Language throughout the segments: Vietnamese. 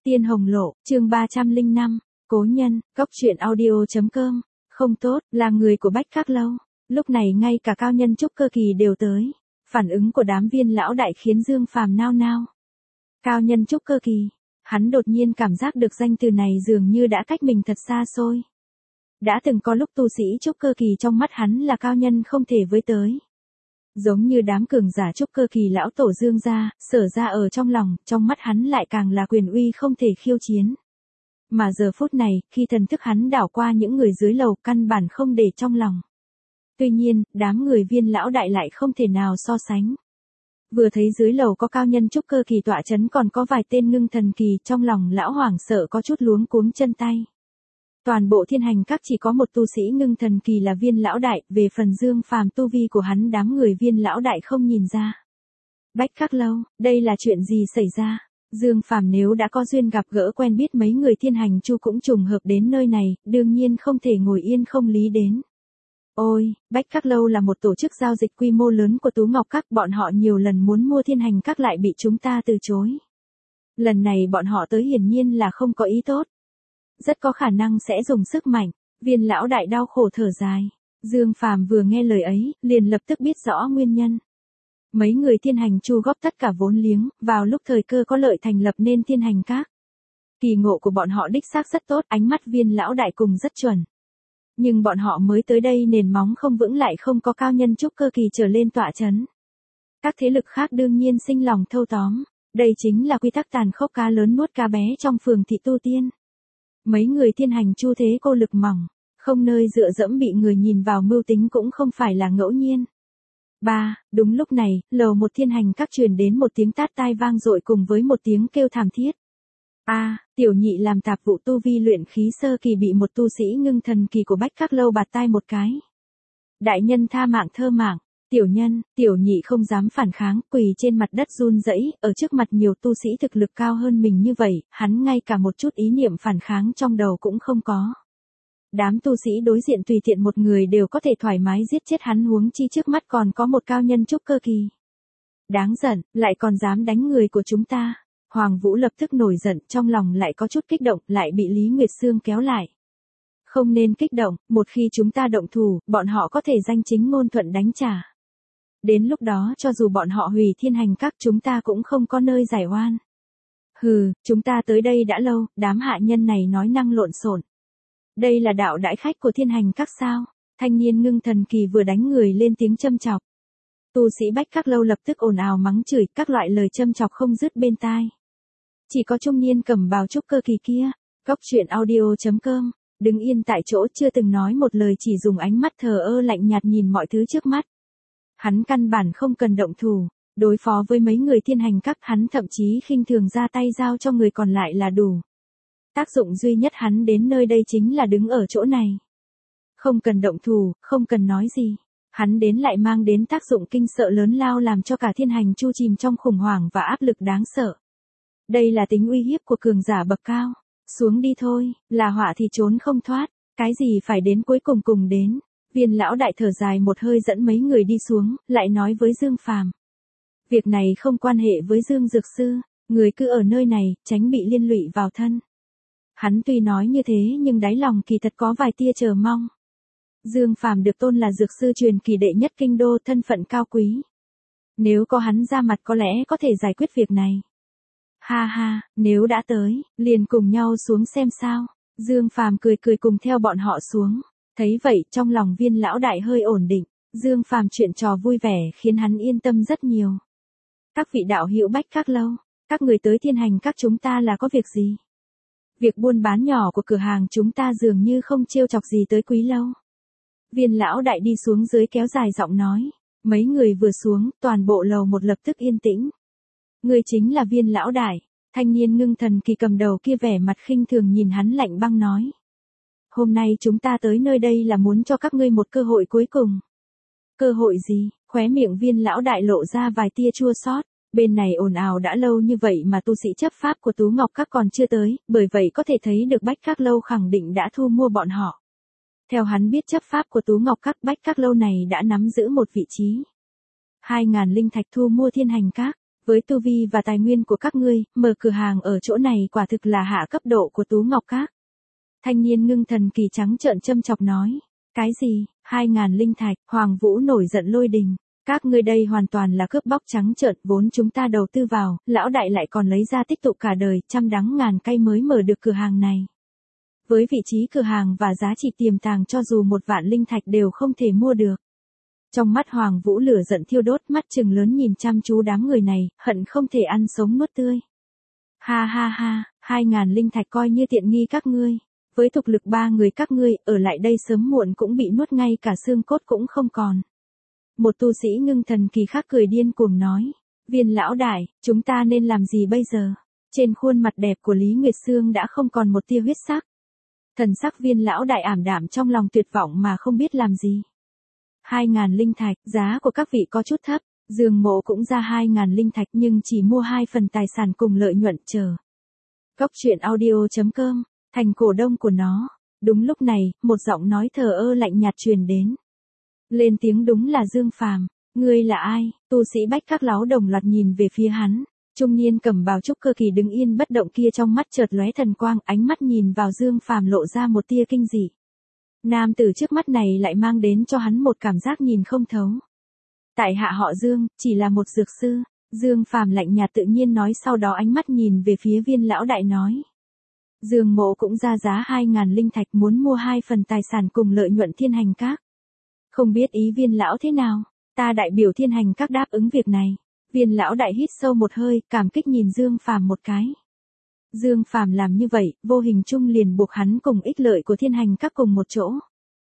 Tiên Hồng Lộ, chương 305, Cố Nhân, Góc Truyện Audio.com, không tốt, là người của Bách Các Lâu. Lúc này ngay cả cao nhân trúc cơ kỳ đều tới. Phản ứng của đám viên lão đại khiến Dương Phàm nao nao. Cao nhân trúc cơ kỳ, hắn đột nhiên cảm giác được danh từ này dường như đã cách mình thật xa xôi. Đã từng có lúc tu sĩ trúc cơ kỳ trong mắt hắn là cao nhân không thể với tới. Giống như đám cường giả trúc cơ kỳ lão tổ Dương gia, Sở gia ở trong mắt hắn lại càng là quyền uy không thể khiêu chiến. Mà giờ phút này, khi thần thức hắn đảo qua những người dưới lầu căn bản không để trong lòng. Tuy nhiên, đám người viên lão đại lại không thể nào so sánh. Vừa thấy dưới lầu có cao nhân trúc cơ kỳ tọa chấn còn có vài tên ngưng thần kỳ, trong lòng lão hoảng sợ có chút luống cuống chân tay. Toàn bộ thiên hành các chỉ có một tu sĩ ngưng thần kỳ là viên lão đại, về phần Dương Phàm tu vi của hắn đám người viên lão đại không nhìn ra. Bách Các Lâu, đây là chuyện gì xảy ra? Dương Phàm nếu đã có duyên gặp gỡ quen biết mấy người thiên hành chu cũng trùng hợp đến nơi này, đương nhiên không thể ngồi yên không lý đến. Ôi, Bách Các Lâu là một tổ chức giao dịch quy mô lớn của Tú Ngọc Các, bọn họ nhiều lần muốn mua thiên hành các lại bị chúng ta từ chối. Lần này bọn họ tới hiển nhiên là không có ý tốt. Rất có khả năng sẽ dùng sức mạnh, viên lão đại đau khổ thở dài. Dương Phàm vừa nghe lời ấy, liền lập tức biết rõ nguyên nhân. Mấy người thiên hành chu góp tất cả vốn liếng, vào lúc thời cơ có lợi thành lập nên thiên hành các. Kỳ ngộ của bọn họ đích xác rất tốt, ánh mắt viên lão đại cùng rất chuẩn. Nhưng bọn họ mới tới đây nền móng không vững lại không có cao nhân trúc cơ kỳ trở lên tọa chấn. Các thế lực khác đương nhiên sinh lòng thâu tóm, đây chính là quy tắc tàn khốc cá lớn nuốt cá bé trong phường thị tu tiên. Mấy người thiên hành chu thế cô lực mỏng, không nơi dựa dẫm bị người nhìn vào mưu tính cũng không phải là ngẫu nhiên. Đúng lúc này, lầu một thiên hành các truyền đến một tiếng tát tai vang dội cùng với một tiếng kêu thảm thiết. Tiểu nhị làm tạp vụ tu vi luyện khí sơ kỳ bị một tu sĩ ngưng thần kỳ của Bách Các Lâu bạt tai một cái. Đại nhân tha mạng thơ mạng, tiểu nhị không dám phản kháng, quỳ trên mặt đất run rẩy, ở trước mặt nhiều tu sĩ thực lực cao hơn mình như vậy, hắn ngay cả một chút ý niệm phản kháng trong đầu cũng không có. Đám tu sĩ đối diện tùy tiện một người đều có thể thoải mái giết chết hắn, huống chi trước mắt còn có một cao nhân trúc cơ kỳ. Đáng giận, lại còn dám đánh người của chúng ta. Hoàng Vũ lập tức nổi giận, trong lòng lại có chút kích động, lại bị Lý Nguyệt Sương kéo lại. Không nên kích động, một khi chúng ta động thủ, bọn họ có thể danh chính ngôn thuận đánh trả. Đến lúc đó cho dù bọn họ hủy thiên hành các chúng ta cũng không có nơi giải oan. Hừ, chúng ta tới đây đã lâu, đám hạ nhân này nói năng lộn xộn. Đây là đạo đãi khách của thiên hành các sao? Thanh niên ngưng thần kỳ vừa đánh người lên tiếng châm chọc. Tu sĩ Bách Các Lâu lập tức ồn ào mắng chửi, các loại lời châm chọc không dứt bên tai. Chỉ có trung niên cầm bào trúc cơ kỳ kia, Góc Truyện Audio.com, đứng yên tại chỗ chưa từng nói một lời, chỉ dùng ánh mắt thờ ơ lạnh nhạt nhìn mọi thứ trước mắt. Hắn căn bản không cần động thủ, đối phó với mấy người thiên hành các, hắn thậm chí khinh thường ra tay giao cho người còn lại là đủ. Tác dụng duy nhất hắn đến nơi đây chính là đứng ở chỗ này. Không cần động thủ, không cần nói gì. Hắn đến lại mang đến tác dụng kinh sợ lớn lao làm cho cả thiên hành chu chìm trong khủng hoảng và áp lực đáng sợ. Đây là tính uy hiếp của cường giả bậc cao. Xuống đi thôi, là họa thì trốn không thoát. Cái gì phải đến cuối cùng cùng đến. Viên lão đại thở dài một hơi dẫn mấy người đi xuống, lại nói với Dương Phàm. Việc này không quan hệ với Dương Dược Sư, người cứ ở nơi này, tránh bị liên lụy vào thân. Hắn tuy nói như thế nhưng đáy lòng kỳ thật có vài tia chờ mong. Dương Phàm được tôn là dược sư truyền kỳ đệ nhất kinh đô, thân phận cao quý. Nếu có hắn ra mặt có lẽ có thể giải quyết việc này. Ha, nếu đã tới, liền cùng nhau xuống xem sao. Dương Phàm cười cùng theo bọn họ xuống. Thấy vậy, trong lòng viên lão đại hơi ổn định. Dương Phàm chuyện trò vui vẻ khiến hắn yên tâm rất nhiều. Các vị đạo hữu Bách Các Lâu, các người tới thiên hành các chúng ta là có việc gì? Việc buôn bán nhỏ của cửa hàng chúng ta dường như không trêu chọc gì tới Quý Lâu. Viên lão đại đi xuống dưới kéo dài giọng nói. Mấy người vừa xuống, toàn bộ lầu một lập tức yên tĩnh. Người chính là viên lão đại. Thanh niên ngưng thần kỳ cầm đầu kia vẻ mặt khinh thường nhìn hắn lạnh băng nói. Hôm nay chúng ta tới nơi đây là muốn cho các ngươi một cơ hội cuối cùng. Cơ hội gì? Khóe miệng viên lão đại lộ ra vài tia chua xót. Bên này ồn ào đã lâu như vậy mà tu sĩ chấp pháp của Tú Ngọc Các còn chưa tới, bởi vậy có thể thấy được Bách Các Lâu khẳng định đã thu mua bọn họ. Theo hắn biết chấp pháp của Tú Ngọc Các, Bách Các Lâu này đã nắm giữ một vị trí. 2.000 linh thạch thu mua thiên hành các. Với tu vi và tài nguyên của các ngươi, mở cửa hàng ở chỗ này quả thực là hạ cấp độ của Tú Ngọc Các. Thanh niên ngưng thần kỳ trắng trợn châm chọc nói. Cái gì, 2.000 linh thạch, Hoàng Vũ nổi giận lôi đình. Các ngươi đây hoàn toàn là cướp bóc trắng trợn, vốn chúng ta đầu tư vào, lão đại lại còn lấy ra tích tụ cả đời, trăm đắng ngàn cay mới mở được cửa hàng này. Với vị trí cửa hàng và giá trị tiềm tàng cho dù 1.000 linh thạch đều không thể mua được. Trong mắt Hoàng Vũ lửa giận thiêu đốt, mắt trừng lớn nhìn chăm chú đám người này, hận không thể ăn sống nuốt tươi. Ha ha ha, 2.000 linh thạch coi như tiện nghi các ngươi. Với thực lực 3 người các ngươi, ở lại đây sớm muộn cũng bị nuốt ngay cả xương cốt cũng không còn. Một tu sĩ ngưng thần kỳ khác cười điên cuồng nói. Viên lão đại, chúng ta nên làm gì bây giờ? Trên khuôn mặt đẹp của Lý Nguyệt Sương đã không còn một tia huyết sắc. Thần sắc Viên lão đại ảm đạm trong lòng tuyệt vọng mà không biết làm gì. 2.000 linh thạch, giá của các vị có chút thấp, Dương Mộ cũng ra 2.000 linh thạch nhưng chỉ mua 2 phần tài sản cùng lợi nhuận chờ. Cốc truyện audio.com, thành cổ đông của nó. Đúng lúc này, một giọng nói thờ ơ lạnh nhạt truyền đến. Lên tiếng đúng là Dương Phàm. Ngươi là ai? Tu sĩ Bách Các Láo đồng loạt nhìn về phía hắn. Trung niên cầm bào trúc cơ kỳ đứng yên bất động kia trong mắt chợt lóe thần quang, ánh mắt nhìn vào Dương Phàm lộ ra một tia kinh dị. Nam tử trước mắt này lại mang đến cho hắn một cảm giác nhìn không thấu. Tại hạ họ Dương, chỉ là một dược sư. Dương Phàm lạnh nhạt tự nhiên nói, sau đó ánh mắt nhìn về phía Viên lão đại nói. Dương Mộ cũng ra giá 2.000 linh thạch muốn mua 2 phần tài sản cùng lợi nhuận Thiên Hành Các. Không biết ý Viên lão thế nào, ta đại biểu Thiên Hành Các đáp ứng việc này. Viên lão đại hít sâu một hơi, cảm kích nhìn Dương Phàm một cái. Dương Phàm làm như vậy, vô hình chung liền buộc hắn cùng ích lợi của Thiên Hành Các cùng một chỗ.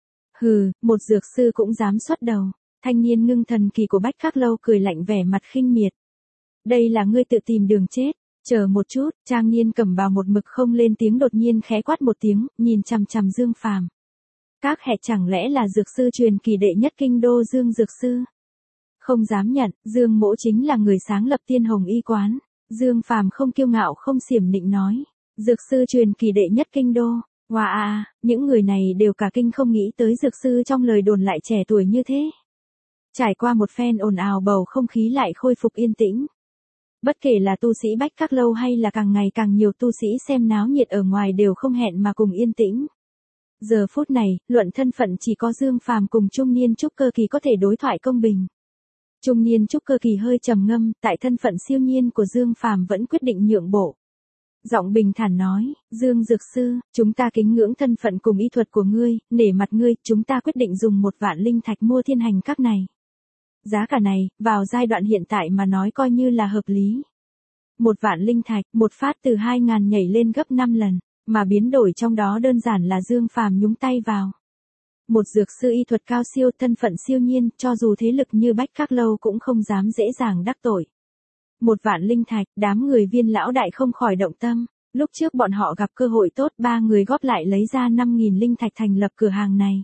Hừ, một dược sư cũng dám xuất đầu. Thanh niên ngưng thần kỳ của Bách Các Lâu cười lạnh vẻ mặt khinh miệt. Đây là ngươi tự tìm đường chết. Chờ một chút, trang niên cầm bào một mực không lên tiếng đột nhiên khẽ quát một tiếng, nhìn chằm chằm Dương Phàm. Các hẹ chẳng lẽ là dược sư truyền kỳ đệ nhất kinh đô Dương dược sư? Không dám nhận, Dương Mỗ chính là người sáng lập Tiên Hồng Y Quán. Dương Phàm không kiêu ngạo không xiểm nịnh nói. Dược sư truyền kỳ đệ nhất kinh đô. Wow, những người này đều cả kinh không nghĩ tới dược sư trong lời đồn lại trẻ tuổi như thế. Trải qua một phen ồn ào bầu không khí lại khôi phục yên tĩnh. Bất kể là tu sĩ Bách Các Lâu hay là càng ngày càng nhiều tu sĩ xem náo nhiệt ở ngoài đều không hẹn mà cùng yên tĩnh. Giờ phút này, luận thân phận chỉ có Dương Phàm cùng trung niên trúc cơ kỳ có thể đối thoại công bình. Trung niên trúc cơ kỳ hơi trầm ngâm, tại thân phận siêu nhiên của Dương Phàm vẫn quyết định nhượng bộ. Giọng bình thản nói, Dương dược sư, chúng ta kính ngưỡng thân phận cùng y thuật của ngươi, nể mặt ngươi, chúng ta quyết định dùng 1.000 linh thạch mua Thiên Hành Các này. Giá cả này, vào giai đoạn hiện tại mà nói coi như là hợp lý. 1.000 linh thạch, một phát từ 2.000 nhảy lên gấp 5 lần, mà biến đổi trong đó đơn giản là Dương Phàm nhúng tay vào. Một dược sư y thuật cao siêu, thân phận siêu nhiên, cho dù thế lực như Bách Các Lâu cũng không dám dễ dàng đắc tội. 1.000 linh thạch, đám người Viên lão đại không khỏi động tâm. Lúc trước bọn họ gặp cơ hội tốt, 3 người góp lại lấy ra 5.000 linh thạch thành lập cửa hàng này.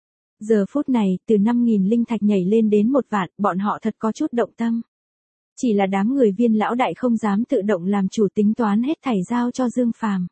Giờ phút này, từ 5.000 linh thạch nhảy lên đến 1.000, bọn họ thật có chút động tâm. Chỉ là đám người Viên lão đại không dám tự động làm chủ, tính toán hết thảy giao cho Dương Phàm.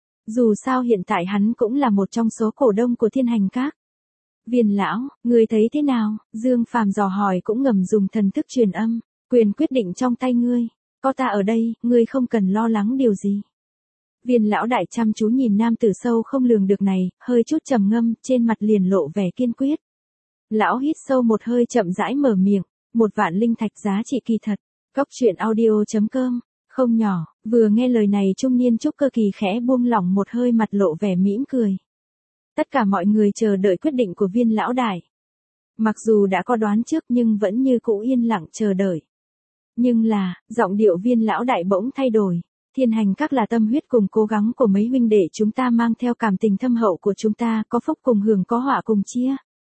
Dù sao hiện tại hắn cũng là một trong số cổ đông của Thiên Hành Các. Viên lão, ngươi thấy thế nào? Dương Phàm dò hỏi cũng ngầm dùng thần thức truyền âm. Quyền quyết định trong tay ngươi. Có ta ở đây, ngươi không cần lo lắng điều gì. Viên lão đại chăm chú nhìn nam tử sâu không lường được này, hơi chút trầm ngâm, trên mặt liền lộ vẻ kiên quyết. Lão hít sâu một hơi chậm rãi mở miệng. 1.000 linh thạch giá trị kỳ thật. Cốc truyện audio.com. Không nhỏ, vừa nghe lời này trung niên trúc cơ kỳ khẽ buông lỏng một hơi, mặt lộ vẻ mỉm cười. Tất cả mọi người chờ đợi quyết định của Viên lão đại. Mặc dù đã có đoán trước nhưng vẫn như cũ yên lặng chờ đợi. Nhưng là, giọng điệu Viên lão đại bỗng thay đổi. Thiên Hành Các là tâm huyết cùng cố gắng của mấy huynh đệ chúng ta, mang theo cảm tình thâm hậu của chúng ta, có phúc cùng hưởng có họa cùng chia.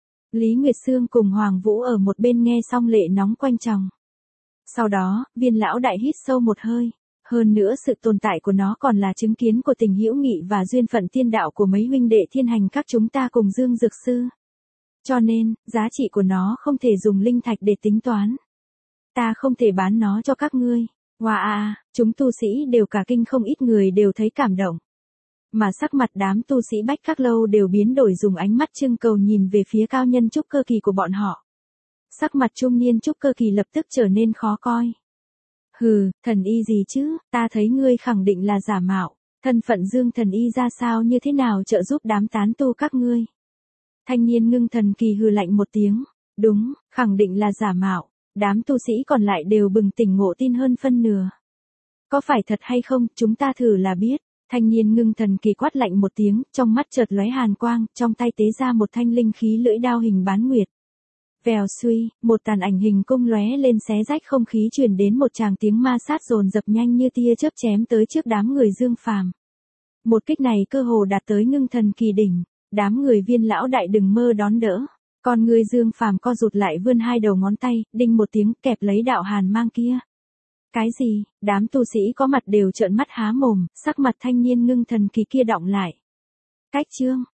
Lý Nguyệt Sương cùng Hoàng Vũ ở một bên nghe xong lệ nóng quanh chồng. Sau đó, Viên lão đại hít sâu một hơi. Hơn nữa sự tồn tại của nó còn là chứng kiến của tình hữu nghị và duyên phận tiên đạo của mấy huynh đệ Thiên Hành Các chúng ta cùng Dương dược sư. Cho nên, giá trị của nó không thể dùng linh thạch để tính toán. Ta không thể bán nó cho các ngươi. Wow, chúng tu sĩ đều cả kinh, không ít người đều thấy cảm động. Mà sắc mặt đám tu sĩ Bách Các Lâu đều biến đổi, dùng ánh mắt trưng cầu nhìn về phía cao nhân trúc cơ kỳ của bọn họ. Sắc mặt trung niên trúc cơ kỳ lập tức trở nên khó coi. Hừ, thần y gì chứ, ta thấy ngươi khẳng định là giả mạo. Thân phận Dương thần y ra sao như thế nào trợ giúp đám tán tu các ngươi? Thanh niên Ngưng Thần Kỳ hừ lạnh một tiếng. Đúng, khẳng định là giả mạo. Đám tu sĩ còn lại đều bừng tỉnh ngộ tin hơn phân nửa. Có phải thật hay không, chúng ta thử là biết. Thanh niên Ngưng Thần Kỳ quát lạnh một tiếng, trong mắt chợt lóe hàn quang, trong tay tế ra một thanh linh khí lưỡi đao hình bán nguyệt. Vèo suy, một tàn ảnh hình cung lóe lên xé rách không khí truyền đến một tràng tiếng ma sát dồn dập nhanh như tia chớp chém tới trước đám người Dương Phàm. Một kích này cơ hồ đạt tới Ngưng Thần Kỳ đỉnh, đám người Viên lão đại đừng mơ đón đỡ. Còn người Dương Phàm co rụt lại vươn hai đầu ngón tay, đinh một tiếng kẹp lấy đạo hàn mang kia. Cái gì? Đám tu sĩ có mặt đều trợn mắt há mồm, sắc mặt thanh niên Ngưng Thần Kỳ kia đọng lại. Cách chương